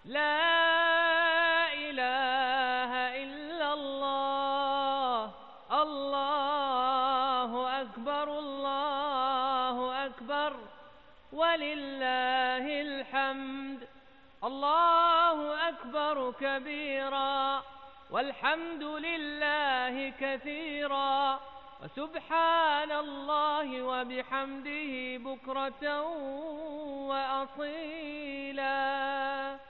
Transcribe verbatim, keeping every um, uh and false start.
لا إله إلا الله. الله أكبر الله أكبر ولله الحمد. الله أكبر كبيرا والحمد لله كثيرا وسبحان الله وبحمده بكرة وأصيلا.